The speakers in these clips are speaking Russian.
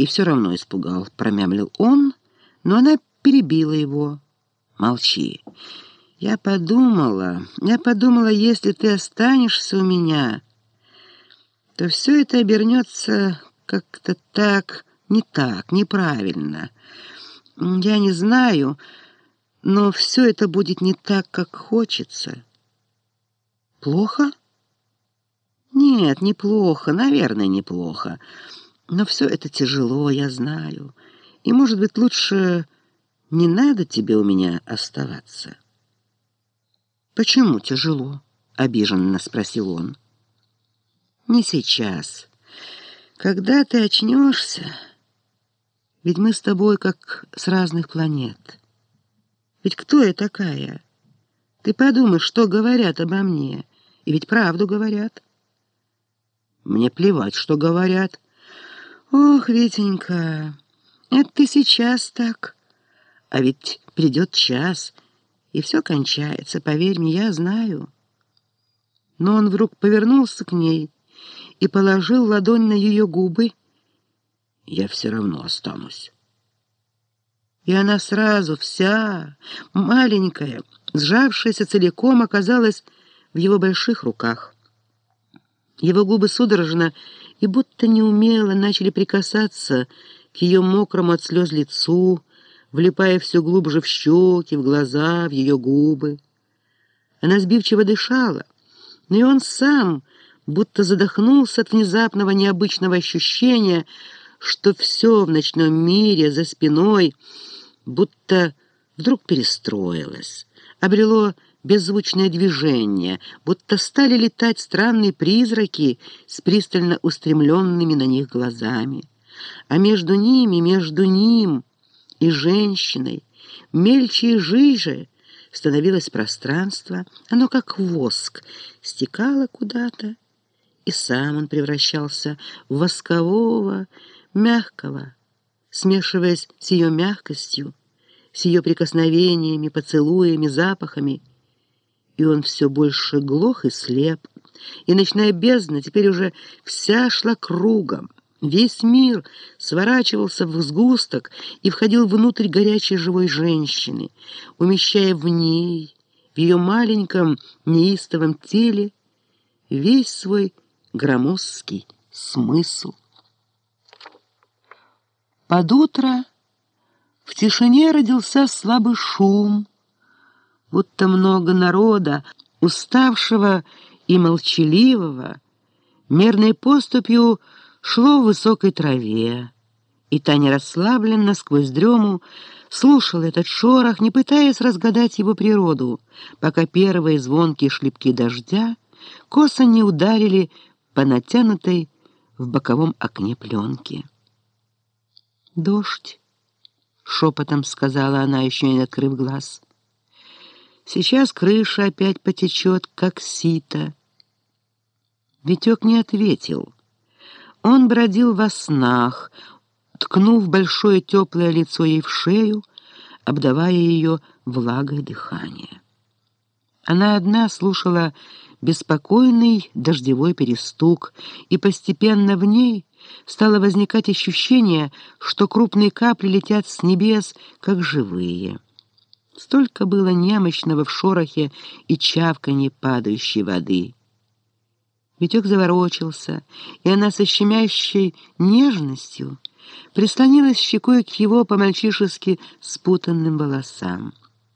и все равно испугал», — промямлил он, но она перебила его. «Молчи. Я подумала, если ты останешься у меня, то все это обернется как-то так, неправильно. Я не знаю, но все это будет не так, как хочется». «Плохо?» «Нет, неплохо, наверное, неплохо. Но все это тяжело, я знаю. И, может быть, лучше не надо тебе у меня оставаться». «Почему тяжело?» — обиженно спросил он. «Не сейчас. Когда ты очнешься, ведь мы с тобой как с разных планет. Ведь кто я такая? Ты подумай, что говорят обо мне. И ведь правду говорят». «Мне плевать, что говорят». «Ох, Витенька, это ты сейчас так. А ведь придет час, и все кончается, поверь мне, я знаю». Но он вдруг повернулся к ней и положил ладонь на ее губы. «Я все равно останусь». И она сразу, вся, маленькая, сжавшаяся целиком, оказалась в его больших руках. Его губы судорожно и будто неумело начали прикасаться к ее мокрому от слез лицу, влипая все глубже в щеки, в глаза, в ее губы. Она сбивчиво дышала, но и он сам будто задохнулся от внезапного необычного ощущения, что все в ночном мире за спиной будто вдруг перестроилось, обрело беззвучное движение, будто стали летать странные призраки с пристально устремленными на них глазами. А между ним и женщиной, мельче и жиже, становилось пространство, оно как воск стекало куда-то, и сам он превращался в воскового, мягкого, смешиваясь с ее мягкостью, с ее прикосновениями, поцелуями, запахами. И он все больше глох и слеп, и ночная бездна теперь уже вся шла кругом. Весь мир сворачивался в сгусток и входил внутрь горячей живой женщины, умещая в ней, в ее маленьком неистовом теле, весь свой громоздкий смысл. Под утро в тишине родился слабый шум, будто много народа, уставшего и молчаливого, мерной поступью шло в высокой траве, и Таня расслабленно сквозь дрему слушала этот шорох, не пытаясь разгадать его природу, пока первые звонкие шлепки дождя косо не ударили по натянутой в боковом окне пленке. «Дождь», — шепотом сказала она, еще не открыв глаз. «Сейчас крыша опять потечет, как сито». Витек не ответил. Он бродил во снах, ткнув большое теплое лицо ей в шею, обдавая ее влагой дыхания. Она одна слушала беспокойный дождевой перестук, и постепенно в ней стало возникать ощущение, что крупные капли летят с небес, как живые. Столько было немощного в шорохе и чавканье падающей воды. Витек заворочился, и она со щемящей нежностью прислонилась щекой к его по-мальчишески спутанным волосам.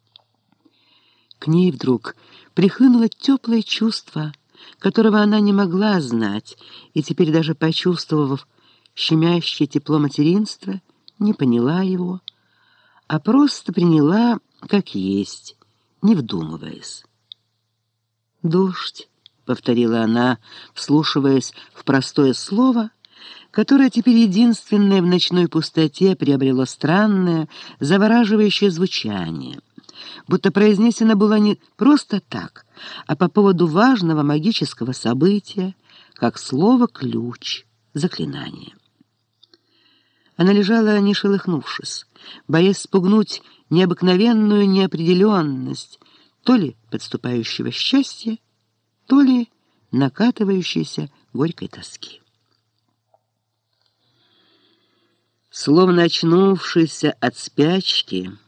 К ней вдруг прихлынуло теплое чувство, которого она не могла знать, и теперь, даже почувствовав щемящее тепло материнства, не поняла его, а просто приняла как есть, не вдумываясь. «Дождь», — повторила она, вслушиваясь в простое слово, которое теперь единственное в ночной пустоте приобрело странное, завораживающее звучание, будто произнесено было не просто так, а по поводу важного магического события, как слово-ключ, заклинание. Она лежала, не шелохнувшись, боясь спугнуть необыкновенную неопределенность то ли подступающего счастья, то ли накатывающейся горькой тоски. Словно очнувшийся от спячки,